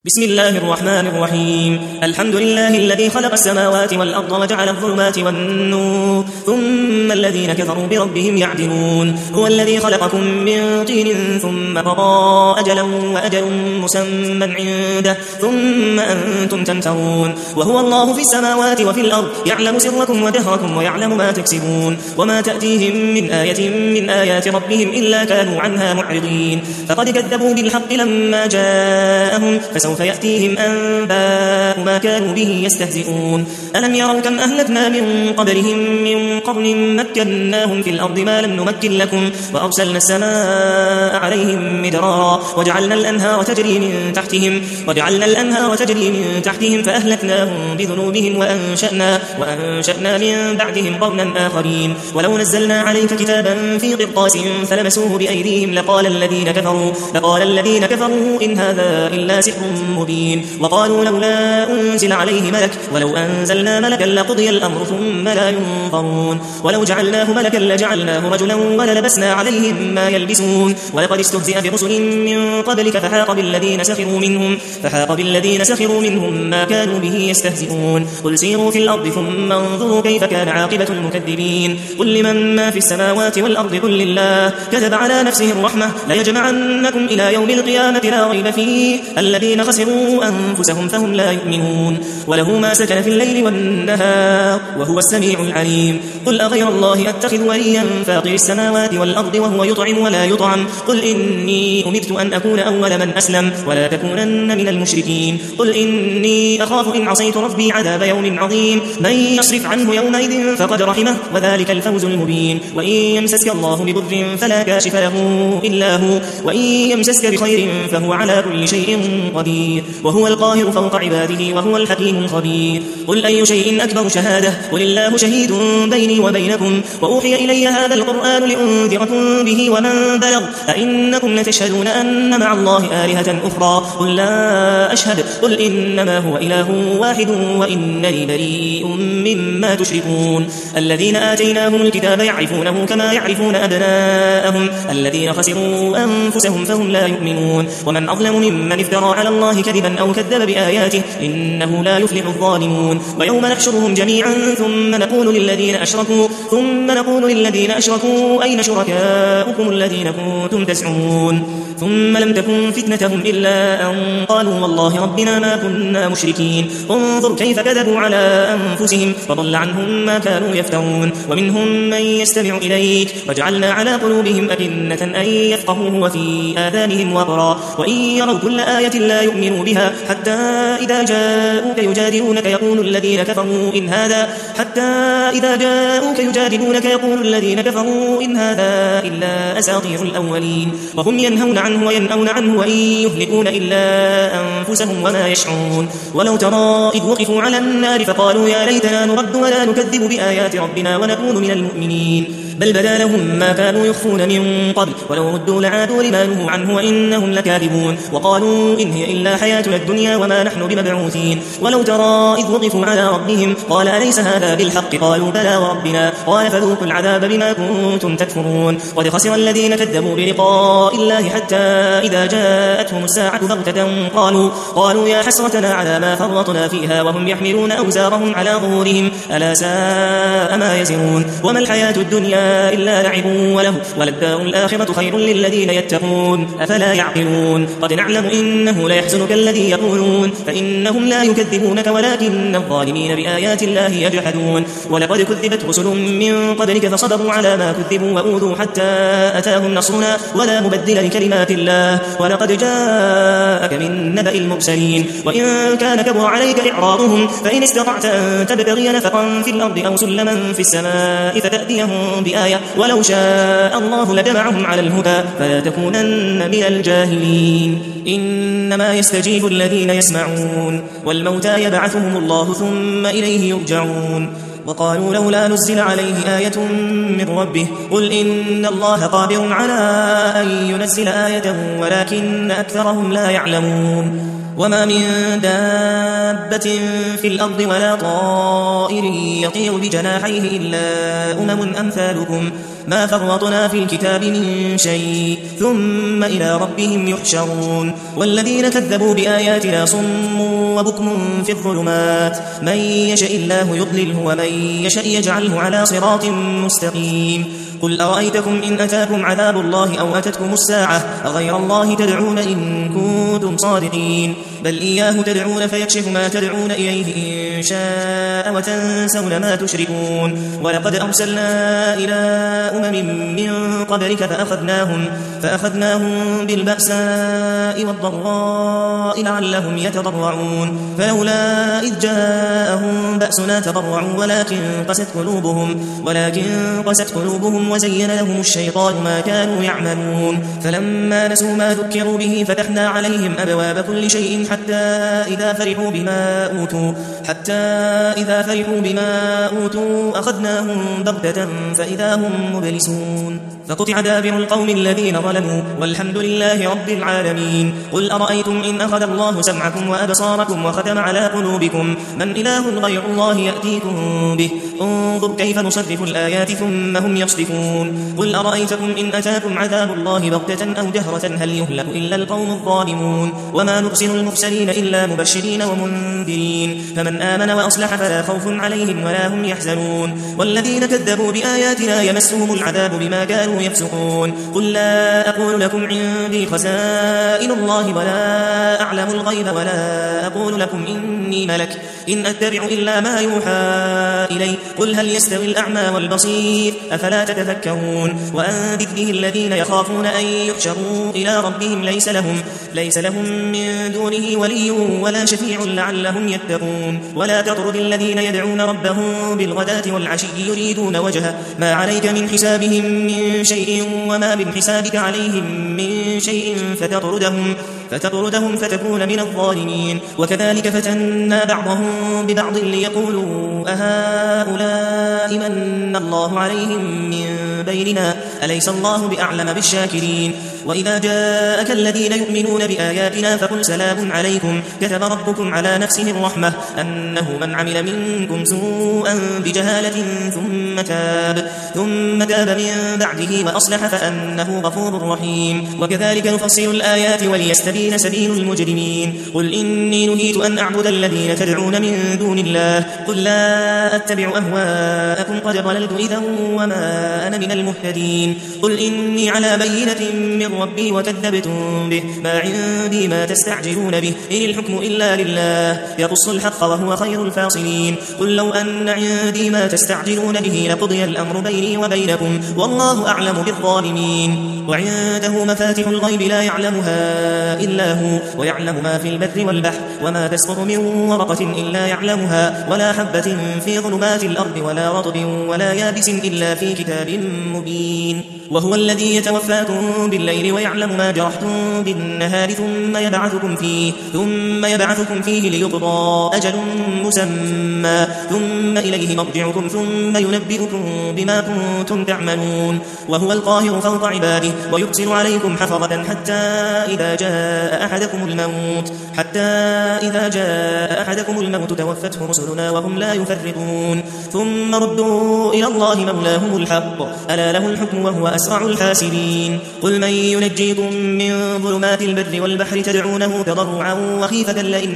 بسم الله الرحمن الرحيم. الحمد لله الذي خلق السماوات والأرض وجعل الظلمات والنور ثم الذين كفروا بربهم يعدلون. هو الذي خلقكم من طين ثم قضى أجلا وأجل مسمى عنده ثم أنتم تمترون. وهو الله في السماوات وفي الأرض يعلم سركم وجهركم ويعلم ما تكسبون وما تأتيهم من آية من آيات ربهم إلا كانوا عنها معرضين. فقد كذبوا بالحق لما جاءهم فسوف يأتيهم أنباء ما كانوا به يستهزئون. ألم يروا كم أهلكنا من قبلهم من قرن مكناهم في الأرض ما لم نمكن لكم وأرسلنا السماء عليهم مدرارا وجعلنا الأنهار تجري من تحتهم فأهلكناهم بذنوبهم وأنشأنا من بعدهم قرنا آخرين. ولو نزلنا عليك كتابا في قرطاس فلمسوه بأيديهم لقال الذين كفروا إن هذا إلا سحر مبين. وقالوا لولا أنزل عليه ملك ولو أنزلنا ملكا لقضي الأمر ثم لا ينظرون. ولو جعلناه ملكا لجعلناه رجلا وللبسنا عليهم ما يلبسون. ولقد استهزئ برسل من قبلك فحاق بالذين سخروا منهم ما كانوا به يستهزئون. قل سيروا في الأرض ثم انظروا كيف كان عاقبة المكذبين. قل لمن ما في السماوات والأرض قل لله كتب على نفسه الرحمة ليجمعنكم إلى يوم القيامة لا ريب فيه الذين خسروا أنفسهم فهم لا يؤمنون. وله ما سكن في الليل والنهار وهو السميع العليم. قل أغير الله أتخذ وليا فاطر السماوات والأرض وهو يطعم ولا يطعم قل إني أمرت أن أكون أول من أسلم ولا تكونن من المشركين. قل إني أخاف إن عصيت ربي عذاب يوم عظيم. من يصرف عنه يومئذ فقد رحمه وذلك الفوز المبين. وإن يمسسك الله بضر فلا كاشف له إلا هو وإن يمسسك بخير فهو على كل شيء قدير وهو القاهر فوق عباده وهو الحكيم الخبير. قل أي شيء أكبر شهادة قل الله شهيد بيني وبينكم وأوحي إلي هذا القرآن لأنذركم به ومن بلغ أئنكم لتشهدون أن مع الله آلهة أخرى قل لا أشهد قل إنما هو إله واحد وإنني بريء مما تشركون. الذين آتيناهم الكتاب يعرفونه كما يعرفون أبناءهم الذين خسروا أنفسهم فهم لا يؤمنون. ومن أظلم ممن افترى على الله كذبا أو كذب بآياته إنه لا يفلح الظالمون. ويوم نحشرهم جميعا ثم نقول للذين أشركوا أين شركاؤكم الذين كنتم تزعمون ثم لم تكن فتنتهم إلا أن قالوا والله ربنا ما كنا مشركين. انظر كيف كذبوا على أنفسهم وضل عنهم ما كانوا يفترون. ومنهم من يستمع إليك وجعلنا على قلوبهم أكنة أن يفقهوه وفي آذانهم وقرا وإن يروا كل آية لا يؤمنوا بها حتى إذا جاءوك يجادلونك يقول الذين كفروا إن هذا إلا أساطير الأولين. وهم ينهون عنه وينأون عنه وإن يهلكون إلا أنفسهم وما يشعرون. ولو ترى إذ وقفوا على النار فقالوا يا ليتنا نرد ولا نكذب بآيات ربنا ونكون من المؤمنين بل بدا لهم ما كانوا يخفون من قبل ولو ردوا لعادوا لما نهوا عنه وإنهم لكاذبون. وقالوا إن هي إلا حياتنا الدنيا وما نحن بمبعوثين. ولو ترى إذ وقفوا على ربهم قال أليس هذا بالحق قالوا بلى وربنا قال فذوقوا العذاب بما كنتم تكفرون. قد خسر الذين كذبوا بلقاء الله حتى إذا جاءتهم الساعة بغتة قالوا يا حسرتنا على ما فرطنا فيها وهم يحملون أوزارهم على ظهورهم ألا ساء ما يزرون. وما الحياة الدنيا إلا لعب وله وللدار الآخرة خير للذين يتقون أفلا يعقلون. قد نعلم إنه ليحزنك الذي يقولون فإنهم لا يكذبونك ولكن الظالمين بآيات الله يجحدون. ولقد كذبت رسل من قبلك فصبروا على ما كذبوا وأوذوا حتى أتاهم نصرنا ولا مبدل لكلمات الله ولقد جاءك من نبأ المرسلين. وإن كان كبر عليك إعراضهم فإن استطعت أن تبتغي نفقا في الأرض أو سلما في السماء فتأتيهم بآية ولو شاء الله لجمعهم على الهدى فلا تكونن من الجاهلين. إنما يستجيب الذين يسمعون والموتى يبعثهم الله ثم إليه يرجعون. وقالوا لولا نزل عليه آية من ربه قل إن الله قادر على أن ينزل آية ولكن أكثرهم لا يعلمون. وما من دابة في الأرض ولا طائر يطير بجناحيه إلا أمثالكم ما فرطنا في الكتاب من شيء ثم إلى ربهم يحشرون والذين كذبوا بآياتنا صم وبكم في الظلمات من يشاء الله يضلله ومن يشاء يجعله على صراط مستقيم قل أرأيتكم إن أتاكم عذاب الله أو أتتكم الساعة أغير الله تدعون إن كنتم صادقين بل إياه تدعون فيكشف ما تدعون إليه إن شاء وتنسون ما تشركون ولقد أرسلنا إلى من قبلك فأخذناهم بالبأساء والضراء لعلهم يتضرعون فلولا إذ جاءهم بأسنا تضرعوا ولكن قست قلوبهم وزين لهم الشيطان ما كانوا يعملون فلما نسوا ما ذكروا به فتحنا عليهم أبواب كل شيء حتى إذا فرحوا بما أوتوا أخذناهم بغتة فإذا هم مبلسون فقطع دابر القوم الذين ظلموا والحمد لله رب العالمين قل أرأيتم إن أخذ الله سمعكم وأبصاركم وختم على قلوبكم من إله غير الله يأتيكم به انظر كيف نصرف الآيات ثم هم يصدفون قل أرأيتكم إن أتاكم عذاب الله بغتة أو جهرة هل يهلك إلا القوم الظالمون وما نرسل المرسلين إلا مبشرين ومنذرين فمن آمن وأصلح فلا خوف عليهم ولا هم يحزنون والذين كذبوا بآياتنا يمسهم العذاب بما كانوا يفسقون قل لا أقول لكم عندي خزائن الله ولا أعلم الغيب ولا أقول لكم إني ملك إن أتبع إلا ما يوحى إلي قل هل يستوي الأعمى والبصير أفلا تتفكرون وأنذر به الذين يخافون أن يحشروا إلى ربهم ليس لهم من دونه ولي ولا شفيع لعلهم يتقون ولا تطرد الذين يدعون ربهم بالغداة والعشي يريدون وجهه ما عليك من حسابهم من شيء وما من حسابك عليهم من شيء فتطردهم فتكون من الظالمين وكذلك فتنا بعضهم ببعض ليقولوا أهؤلاء من الله عليهم من بيننا أليس الله بأعلم بالشاكرين وإذا جاءك الذين يؤمنون بآياتنا فقل سلام عليكم كتب ربكم على نفسه الرحمة أنه من عمل منكم سوءا بجهالة ثم تاب من بعده وأصلح فأنه غفور رحيم وكذلك نفصل الآيات وليستبين سبيل المجرمين قل إني نهيت أن أعبد الذين تدعون من دون الله قل لا أتبع أهواءكم قد ضللت إذا وما أنا من المهتدين قل إني على بينة من ربي وكذبتم به ما عندي ما تستعجلون به إن الحكم إلا لله يقص الحق وهو خير الفاصلين قل لو أن عندي ما تستعجلون به لقضي الأمر بيني وبينكم والله أعلم بالظالمين وعنده مفاتح الغيب لا يعلمها إلا هو ويعلم ما في البر والبحر وما تسقط من ورقة إلا يعلمها ولا حبة في ظلمات الأرض ولا رطب ولا يابس إلا في كتاب مبين وهو الذي يتوفاكم بالليل ويعلم ما جرحتم بالنهار ثم يبعثكم فيه ليقضى أجل مسمى ثم إليه مرجعكم ثم ينبئكم بما كنتم تعملون وهو القاهر فوق عباده ويرسل عليكم حفظة حتى إذا جاء أحدكم الموت توفته رسلنا وهم لا يفرطون ثم ردوا إلى الله مولاهم الحق ألا له الحكم وهو أسرع الحاسبين قل من ينجيكم من ظلمات البر والبحر تدعونه تضرعا وخيفة لئن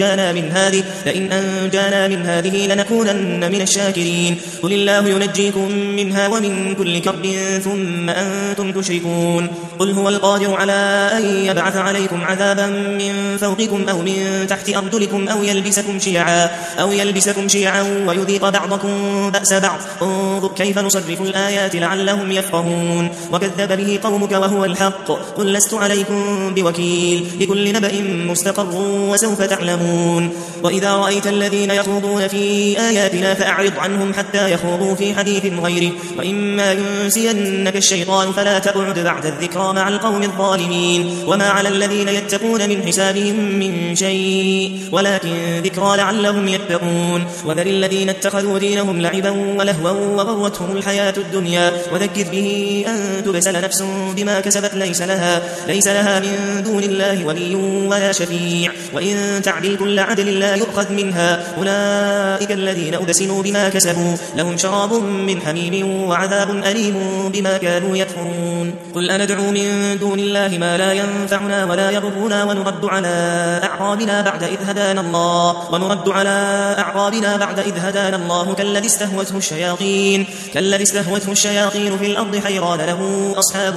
أنجانا من هذه لنكونن من الشاكرين قل الله ينجيكم منها ومن كل كرب ثم أنتم تشركون قل هو القادر على أن يبعث عليكم عذابا من فوقكم أو من تحت أرجلكم أو يلبسكم شيعا ويذيق بعضكم بأس بعض انظر كيف نصرف الآيات لعلهم يفقهون وكذب به قومك وهو الحق قل لست عليكم بوكيل لكل نبأ مستقر وسوف تعلمون وإذا رأيت الذين يخوضون في آياتنا فأعرض عنهم حتى يخوضوا في حديث غيره وإما ينسينك الشيطان فلا تقعد بعد الذكرى مع القوم الظالمين وما على الذين يتقون من حسابهم من من شيء ولكن ذكرى لعلهم يتقون وذر الذين اتخذوا دينهم لعبا ولهوا وغرتهم الحياة الدنيا وذكر به أن تبسل نفس بما كسبت ليس لها من دون الله ولي ولا شفيع وإن تعدل كل عدل لا يؤخذ منها أولئك الذين أبسلوا بما كسبوا لهم شراب من حميم وعذاب أليم بما كانوا يكفرون قل أندعو من دون الله ما لا ينفعنا ولا يضرنا ونرد على أعقابنا بعد إذ هدانا الله كالذي استهوته الشياطين في الأرض حيران له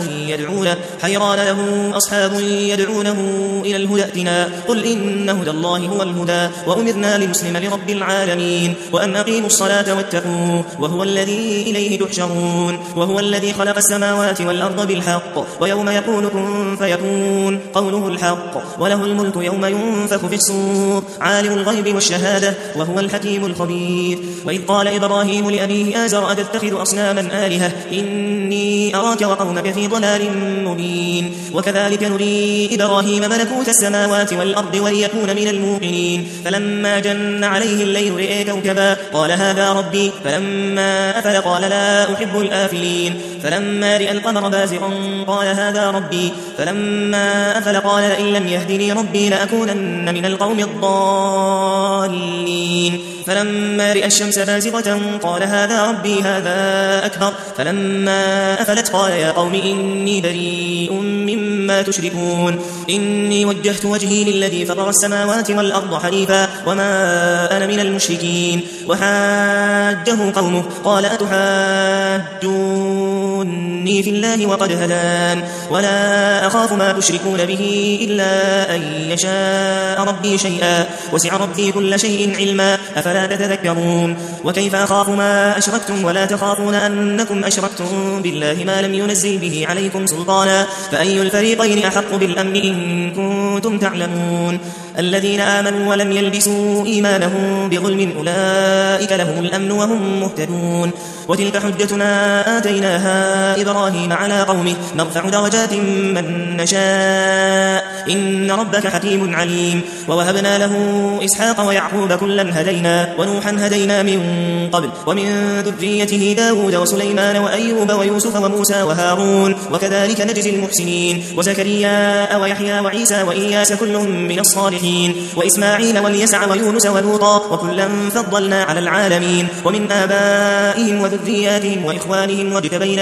أصحاب يدعونه إلى الهدى ائتنا قل إن هدى الله هو الهدى وأمرنا لنسلم لرب العالمين وأن أقيموا الصلاة واتقوه وهو الذي إليه تحشرون وهو الذي خلق السماوات والأرض بالحق ويوم يقول كن فيكون قوله الحق وله الملك يوم ينفخ في الصور عالم الغيب والشهادة وهو الحكيم الخبير وإذ قال إبراهيم لأبيه آزر أتتخذ أصناما آلهة إني أراك وقومك في ضلال مبين وكذلك نري إبراهيم ملكوت السماوات والأرض وليكون من الموقنين فلما جن عليه الليل رئي كوكبا قال هذا ربي فلما أفل قال لا أحب الآفلين فلما رئ القمر بازغا قال هذا ربي فلما أفل قال لئن لم يهدني ربي لأكونن من القوم الضالين فلما رئ الشمس بازغة قال هذا ربي هذا أكبر فلما أفلت قال يا قوم إني بريء مما تشركون إني وجهت وجهي للذي فطر السماوات والأرض حنيفا وما أنا من المشركين وحاجه قومه قال أتحاجوني في الله وقد هدان ولا أخاف ما تشركون به إلا أن يشاء ربي شيئا وسع ربي كل شيء علما أفلا تتذكرون وكيف أخاف ما أشركتم ولا تخافون أنكم أشركتم بالله ما لم ينزل به عليكم سلطانا فأي الفريقين أحق بالأمن إن كنتم تعلمون الذين آمنوا ولم يلبسوا إيمانهم بظلم أولئك لهم الأمن وهم مهتدون وتلك حجتنا آتيناها إبراهيم على قومه نرفع درجات من نشاء إن ربك حكيم عليم ووهبنا له إسحاق ويعقوب كلا هدينا ونوحا هدينا من قبل ومن ذريته داود وسليمان وأيوب ويوسف وموسى وهارون وكذلك نجزي المحسنين وزكريا ويحيى وعيسى وإياس كل من الصالحين وإسماعيل واليسع ويونس ولوطا وكلا فضلنا على العالمين ومن آبائهم وذرياتهم وإخوانهم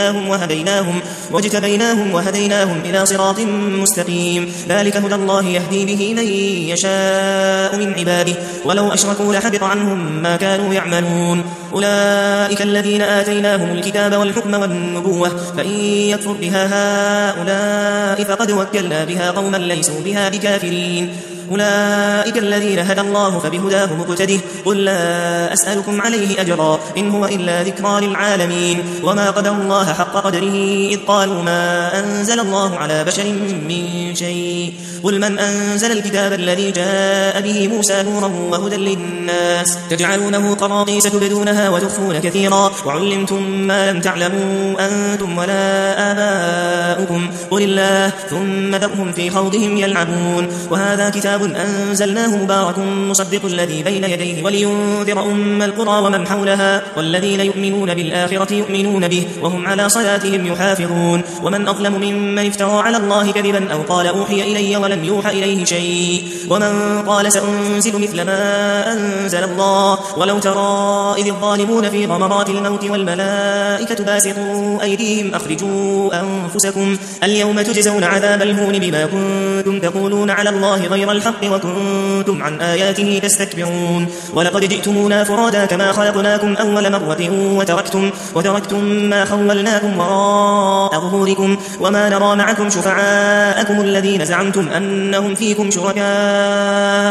واجتبيناهم وهديناهم إلى صراط مستقيم ذلك هدى الله يهدي به من يشاء من عباده ولو أشركوا لحبط عنهم ما كانوا يعملون أولئك الذين آتيناهم الكتاب والحكم والنبوة فإن يكفر بها هؤلاء فقد وكلنا بها قوما ليسوا بها بكافرين أولئك الذين هدى الله فبهداه مقتده قل لا أسألكم عليه أجرا إن هو إلا ذكرى للعالمين وما قدر الله حق قدره إذ قالوا ما أنزل الله على بشر من شيء قل من أنزل الكتاب الذي جاء به موسى نورا وهدى للناس تجعلونه قراطيس تبدونها وتخفون كثيرا وعلمتم ما لم تعلموا أنتم ولا آباؤكم قل الله ثم ذرهم في خوضهم يلعبون وهذا كتاب أنزلناه مبارك مصدق الذي بين يديه ولينذر أم القرى ومن حولها والذين يؤمنون بالآخرة يؤمنون به وهم على صلاتهم يحافظون ومن أظلم ممن افترى على الله كذبا أو قال أوحي إلي ولم يوحى إليه شيء ومن قال سأنزل مثل ما أنزل الله ولو ترى إذ الظالمون في غمرات الموت والملائكة باسطوا أيديهم أخرجوا أنفسكم اليوم تجزون عذاب الهون بما كنتم تقولون على الله غير الحق وكنتم عن آياته تستكبرون ولقد جئتمونا فرادا كما خلقناكم أول مرة وتركتم ما خولناكم وراء ظهوركم وما نرى معكم شفعاءكم الذين زعمتم أنهم فيكم شركاء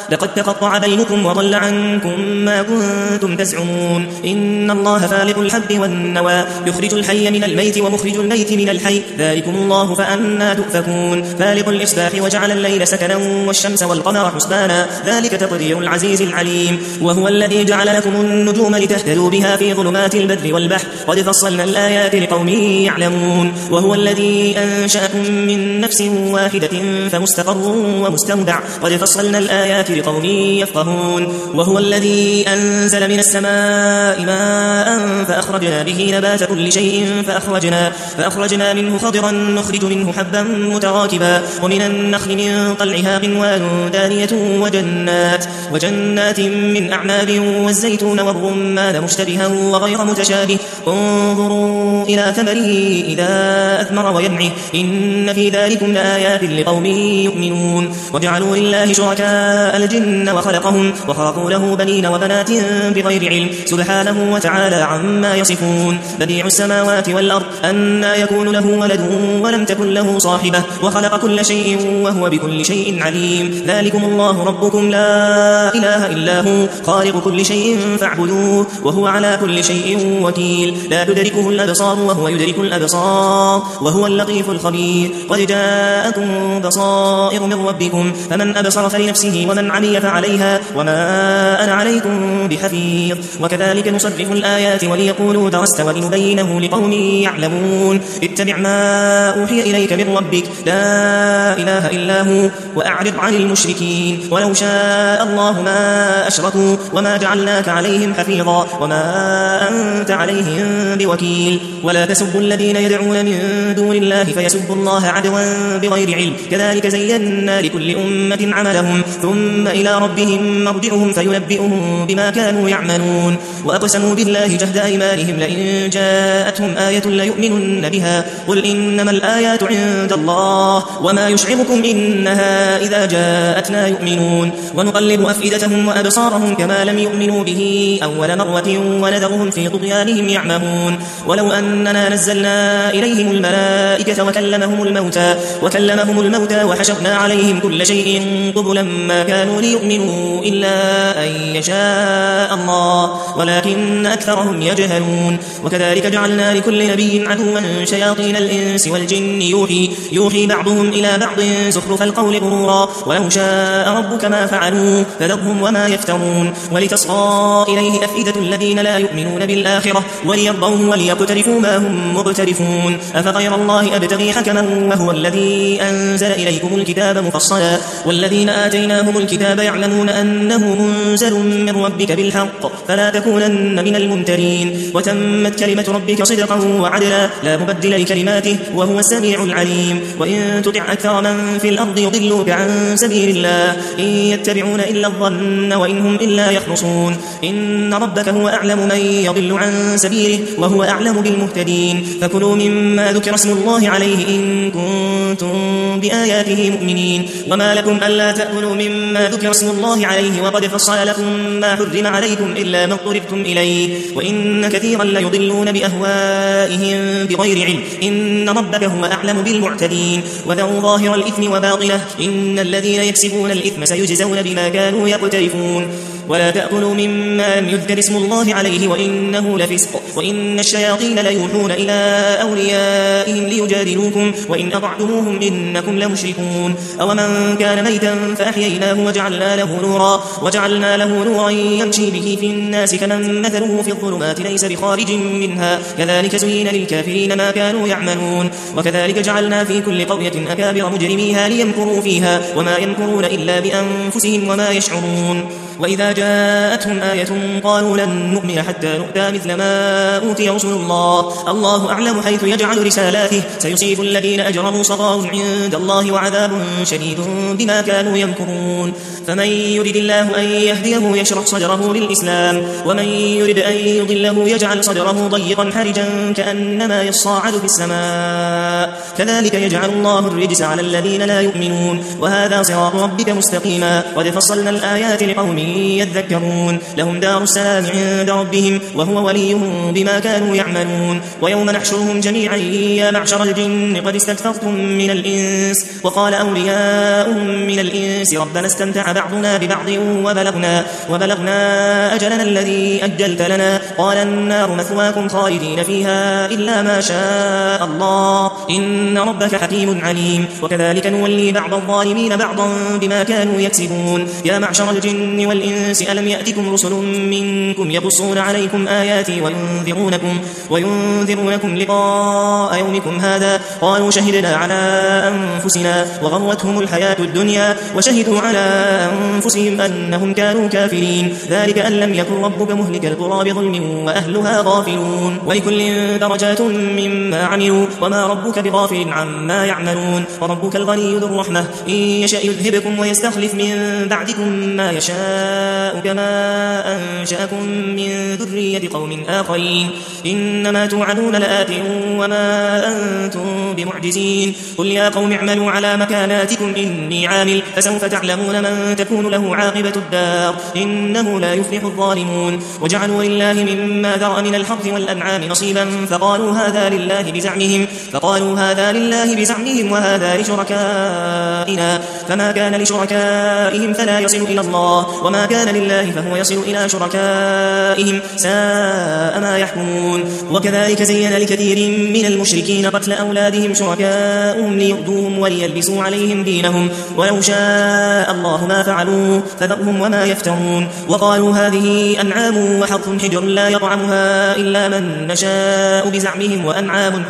لقد تقطع بينكم وضل عنكم ما كنتم تزعمون إن الله فالق الحب والنوى يخرج الحي من الميت ومخرج الميت من الحي ذلكم الله فأنا تؤفكون فالق الإصباح وجعل الليل سكنا والشمس والقمر حسبانا ذلك تقدير العزيز العليم وهو الذي جعل لكم النجوم لتهتدوا بها في ظلمات البر والبحر قد فصلنا الآيات لقوم يعلمون وهو الذي أنشأكم من نفس واحدة فمستقر ومستودع قد فصلنا الآيات لقوم يفقهون وهو الذي أنزل من السماء ماء فأخرجنا به نبات كل شيء فأخرجنا منه خضرا نخرج منه حبا متراكبا ومن النخل من طلعها قنوان دانية وجنات من أعناب والزيتون والرمان مشتبها وغير متشابه انظروا إلى ثمره إذا أثمر وينعه إن في ذلكم لآيات لقوم يؤمنون وجعلوا لله شركاء الجن وخلقوا له بنين وبنات بغير علم سبحانه وتعالى عما يصفون بديع السماوات والأرض أنى يكون له ولد ولم تكن له صاحبة وخلق كل شيء وهو بكل شيء عليم ذلكم الله ربكم لا إله إلا هو خالق كل شيء فاعبدوه وهو على كل شيء وكيل لا تدركه الأبصار وهو يدرك الأبصار وهو اللطيف الخبير قد جاءكم بصائر من ربكم فمن أبصر فلنفسه ومن عمي فعليها وما أنا عليكم بحفيظ وكذلك نصرف الآيات وليقولوا درست ولنبينه لقوم يعلمون اتبع ما أوحي إليك من ربك لا إله إلا هو وأعرض عن المشركين ولو شاء الله ما أشركوا وما جعلناك عليهم حفيظا وما أنت عليهم بوكيل ولا تسبوا الذين يدعون من دون الله فيسبوا الله عدوا بغير علم كذلك زينا لكل أمة عملهم ثم إلى ربهم مرجعهم فينبئهم بما كانوا يعملون وأقسموا بالله جهد أيمانهم لئن جاءتهم آية ليؤمنن بها قل إنما الآيات عند الله وما يشعركم إنها إذا جاءتنا يؤمنون ونقلب أفئدتهم وأبصارهم كما لم يؤمنوا به أول مرة ونذرهم في طغيانهم يعمهون ولو أننا نزلنا إليهم الملائكة وكلمهم الموتى وحشرنا عليهم كل شيء قبلا ما كانوا ليؤمنوا إلا أن يشاء الله ولكن أكثرهم يجهلون وكذلك جعلنا لكل نبي عدوا شياطين الإنس والجن يوحي بعضهم إلى بعض زخرف القول غرورا ولو شاء ربك ما فعلوا فذرهم وما يفترون ولتصغى إليه أفئدة الذين لا يؤمنون بالآخرة وليرضوه وليقترفوا ما هم مقترفون أفغير الله أبتغي حكما وهو الذي أنزل إليكم الكتاب مفصلا والذين آتيناهم الكتاب يعلمون أنه منزل من ربك بالحق فلا تكونن من الممترين وتمت كلمة ربك صدقا وعدلا لا مبدل لكلماته وهو السميع العليم وإن تطع أكثر من في الأرض يضلوك عن سبيل الله إن يتبعون إلا الظن وإن هم إلا يخرصون إن ربك هو أعلم من يضل عن سبيله وهو أعلم بالمهتدين فكلوا مما ذكر اسم الله عليه إن كنتم بآياته مؤمنين وما لكم ألا تأكلوا مما ذكر اسم الله عليه وقد فصل لكم ما حرم عليكم إلا ما اضطررتم إليه وإن كثيرا ليضلون بأهوائهم بغير علم إن ربك هو أعلم بالمعتدين وذروا ظاهر الإثم وباطنه إن الذين يكسبون الإثم سيجزون بما كانوا يقترفون ولا تأكلوا مما لم يذكر اسم الله عليه وإنه لفسق وإن الشياطين ليوحون إلى أوليائهم ليجادلوكم وإن أطعتموهم إنكم لمشركون أو من كان ميتا فأحييناه وجعلنا له نورا يمشي به في الناس كمن مثله في الظلمات ليس بخارج منها كذلك زين للكافرين ما كانوا يعملون وكذلك جعلنا في كل قرية أكابر مجرميها ليمكروا فيها وما يمكرون إلا بأنفسهم وما يشعرون وإذا جاءتهم آية قالوا لن نؤمن حتى نؤتى مثل ما أوتي رسل الله أعلم حيث يجعل رسالاته سيصيب الذين أجرموا صغار عند الله وعذاب شديد بما كانوا يمكرون فمن يرد الله أن يهديه يشرح صدره للإسلام ومن يرد أن يضله يجعل صدره ضيقا حرجا كأنما يصاعد في السماء كذلك يجعل الله الرجس على الذين لا يؤمنون وهذا صراط ربك مستقيما قد فصلنا الآيات لقوم يذكرون لهم دار السلام عند ربهم وهو وليهم بما كانوا يعملون ويوم نحشرهم جميعا يا معشر الجن قد استكثرتم من الإنس وقال أولياؤهم من الإنس ربنا استمتع بعضنا ببعض وبلغنا أجلنا الذي أجلت لنا قال النار مثواكم خالدين فيها إلا ما شاء الله إن ربك حكيم عليم وكذلك نولي بعض الظالمين بعضا بما كانوا يكسبون يا معشر الجن والإنس ألم يأتكم رسل منكم يقصون عليكم آياتي وينذرونكم لقاء يومكم هذا قالوا شهدنا على أنفسنا وغرتهم الحياة الدنيا وشهدوا على أنفسهم أنهم كانوا كافرين ذلك أن لم يكن ربك مهلك القرى بظلم وأهلها غافلون ولكل درجات مما عملوا وما ربك بغافل عما يعملون وربك الغني ذو الرحمة إن يشاء يذهبكم ويستخلف من بعدكم ما يشاء كما أنشأكم من ذرية قوم آخرين إنما توعدون لآت وما أنتم بمعجزين قل يا قوم اعملوا على مكاناتكم إني عامل فسوف تعلمون من تكون له عاقبة الدار إنه لا يفلح الظالمون وجعلوا لله مما ذرأ من الحرث والأنعام نصيبا فقالوا هذا لله بزعمهم وهذا لشركائنا فما كان لشركائهم فلا يصل إلى الله وما كان لله فهو يصل إلى شركائهم ساء ما يحكمون وكذلك زين لكثير من المشركين قتل أولادهم شركاؤهم ليردوهم وليلبسوا عليهم دينهم ولو شاء الله ما فعلوه فذرهم وما يفترون وقالوا هذه أنعام وحرث حجر لا يطعمها إلا من نشاء بزعمهم وأنعام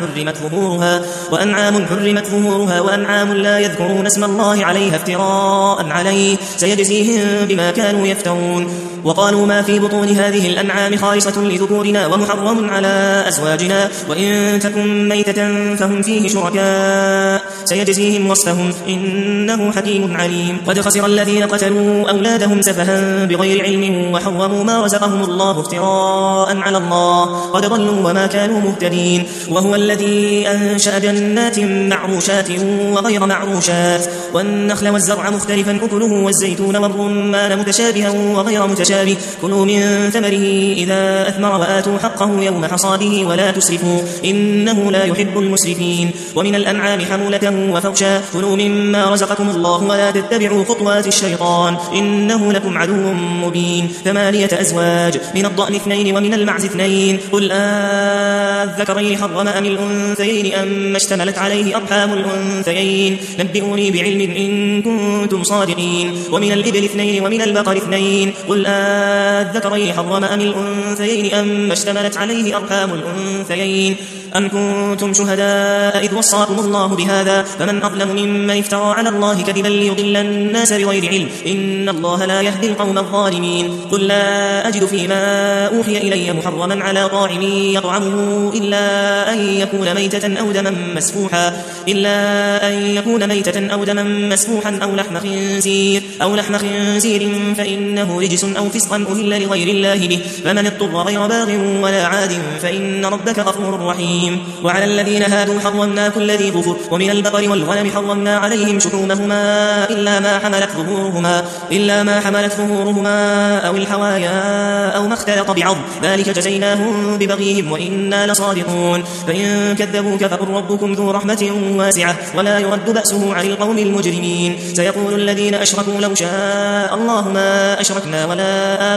حرمت ظهورها وأنعام لا يذكرون اسم الله عليها افتراء عليه سيجزيهم بما كانوا يفترون وقالوا ما في بطون هذه الأنعام خالصة لذكورنا ومحرم على أزواجنا وإن تكن ميتة فهم فيه شركاء سيجزيهم وصفهم إنه حكيم عليم قد خسر الذين قتلوا أولادهم سفها بغير علم وحرموا ما رزقهم الله افتراء على الله قد ضلوا وما كانوا مهتدين وهو الذي أنشأ جنات معروشات وغير معروشات والنخل والزرع مختلفا أكله والزيتون والرمان متشابها وغير متشابه كلوا من ثمره إذا أثمر وآتوا حقه يوم حصاده ولا تسرفوا إنه لا يحب المسرفين ومن الأنعام حمولة وفرشا كلوا مما رزقكم الله ولا تتبعوا خطوات الشيطان إنه لكم عدو مبين 8 أزواج من الضأن 2 ومن المعز 2 قل الذكرين حرم أم الأنثيين أم اشتملت عليه أرحام الأنثيين نبئوني بعلم إن كنتم صادقين ومن الإبل 2 ومن البقر 2 قل الذكرين حرم أم الأنثيين أم اشتملت عليه أرحام الأنثيين أم كنتم شهداء إذ وصاكم الله بهذا فمن أظلم ممن افترى على الله كذبا ليضل الناس بغير علم إن الله لا يهدي القوم الظالمين قل لا أجد فيما أوحي إلي محرما على طاعم يطعمه إلا أن يكون ميتة أو دما مسفوحا أو لحم خنزير فإنه رجس أو فسقا أهل لغير الله به فمن اضطر غير باغ ولا عاد فإن ربك غفور رحيم وعلى الذين هادوا حرمنا كل ذي ظفر ومن البقر والغنم حرمنا عليهم شحومهما إلا ما حملت ظهورهما أو الحوايا أو ما اختلط بعظم ذلك جزيناهم ببغيهم وإنا لصادقون فإن كذبوك فقل ربكم ذو رحمة واسعة ولا يرد بأسه عن القوم المجرمين سيقول الذين أشركوا لو شاء الله ما أشركنا ولا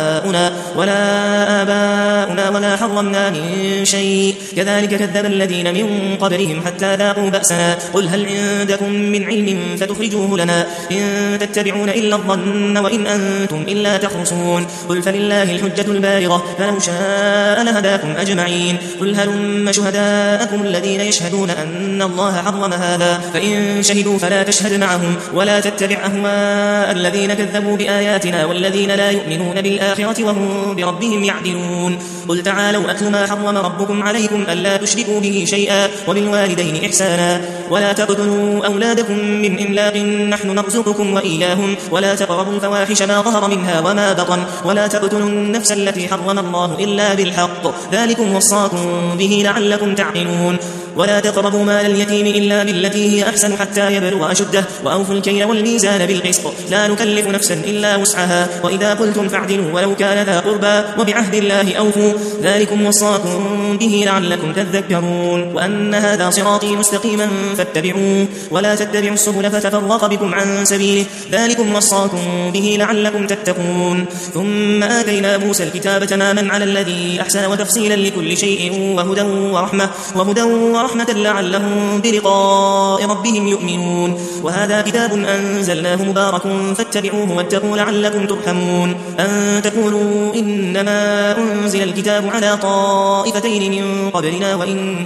آباؤنا ولا حرمنا من شيء كذلك كذب الذين من قبلهم حتى ذاقوا بأسنا قل هل عندكم من علم فتخرجوه لنا إن تتبعون إلا الظن وإن أنتم إلا تخرصون قل فلله الحجة البالغة فلو شاء لهداكم أجمعين قل هلم شهداءكم الذين يشهدون أن الله حرم هذا فإن شهدوا فلا تشهد معهم ولا تتبع أهواء الذين كذبوا بآياتنا والذين لا يؤمنون بالآخرة وهم بربهم يعدلون قل تعالوا أتل ما حرم ربكم عليكم ألا تشركوا به شيئا وبالوالدين إحسانا ولا تقتلوا أولادكم من إملاق نحن نرزقكم وإياهم ولا تقربوا الفواحش ما ظهر منها وما بطن ولا تقتلوا النفس التي حرم الله إلا بالحق ذلكم وصاكم به لعلكم تعقلون ولا تقربوا مال اليتيم إلا بالتي هي أحسن حتى يبلغ أشده وأوفوا الكيل والميزان بالقسط لا نكلف نفسا إلا وسعها وإذا قلتم فاعدلوا ولو كان ذا قربى وبعهد الله أوفوا ذلكم وصاكم به لعلكم تذكرون وأن هذا صراطي مستقيما فاتبعوه ولا تتبعوا السبل فتفرق بكم عن سبيله ذلكم وصاكم به لعلكم تتقون ثم آتينا موسى الكتاب تماما على الذي أحسن وتفصيلا لكل شيء وهدى ورحمة لعلهم بلقاء ربهم يؤمنون وهذا كتاب أنزلناه مبارك فاتبعوه واتقوا لعلكم ترحمون أن تقولوا إنما أنزل الكتاب على طائفتين من قبلنا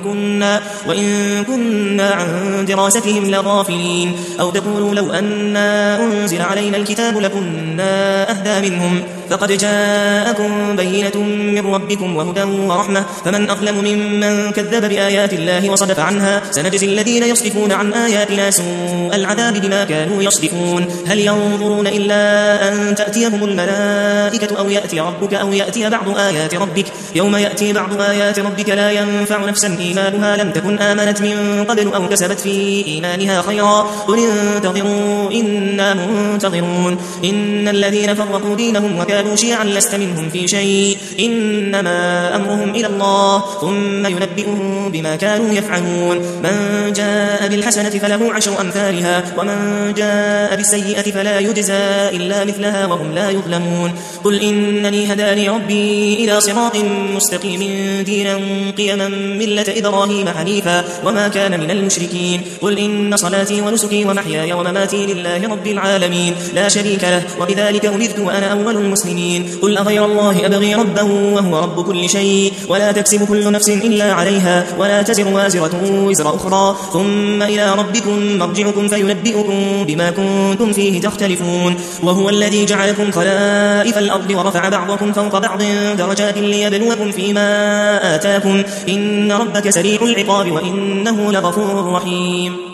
وإن كنا عن دراستهم لغافلين أو تقولوا لو أنا أنزل علينا الكتاب لكنا أهدى منهم فقد جاءكم بينة من ربكم وهدى ورحمة فمن أظلم ممن كذب بآيات الله وصدف عنها سنجزي الذين يصدفون عن آياتنا سوء العذاب بما كانوا يصدفون هل ينظرون إلا أن تأتيهم الملائكة أو يأتي ربك أو يأتي بعض آيات ربك يوم يأتي بعض آيات ربك لا ينفع نفسا إيمانها لم تكن آمنت من قبل أو كسبت في إيمانها خيرا قل انتظروا إنا منتظرون إن الذين فرقوا دينهم وكانوا شيعا لست منهم في شيء إنما أمرهم إلى الله ثم ينبئهم بما كانوا يفعلون من جاء بالحسنة فله 10 أمثالها ومن جاء بالسيئة فلا يجزى إلا مثلها وهم لا يظلمون قل إنني هداني ربي إلى صراط مستقيم دينا قيما ملة إبراهيم حنيفا وما كان من المشركين قل إن صلاتي ونسكي ومحياي ومماتي لله رب العالمين لا شريك له وبذلك أمرت وأنا أول المسلمين قل أغير الله أبغي ربا وهو رب كل شيء ولا تكسب كل نفس إلا عليها ولا تزر وازرة وزر أخرى ثم إلى ربكم مرجعكم فينبئكم بما كنتم فيه تختلفون وهو الذي جعلكم خلائف الأرض ورفع بعضكم فوق بعض درجات ليبلوكم فيما آتاكم إن ربك سريع العقاب وإنه لغفور رحيم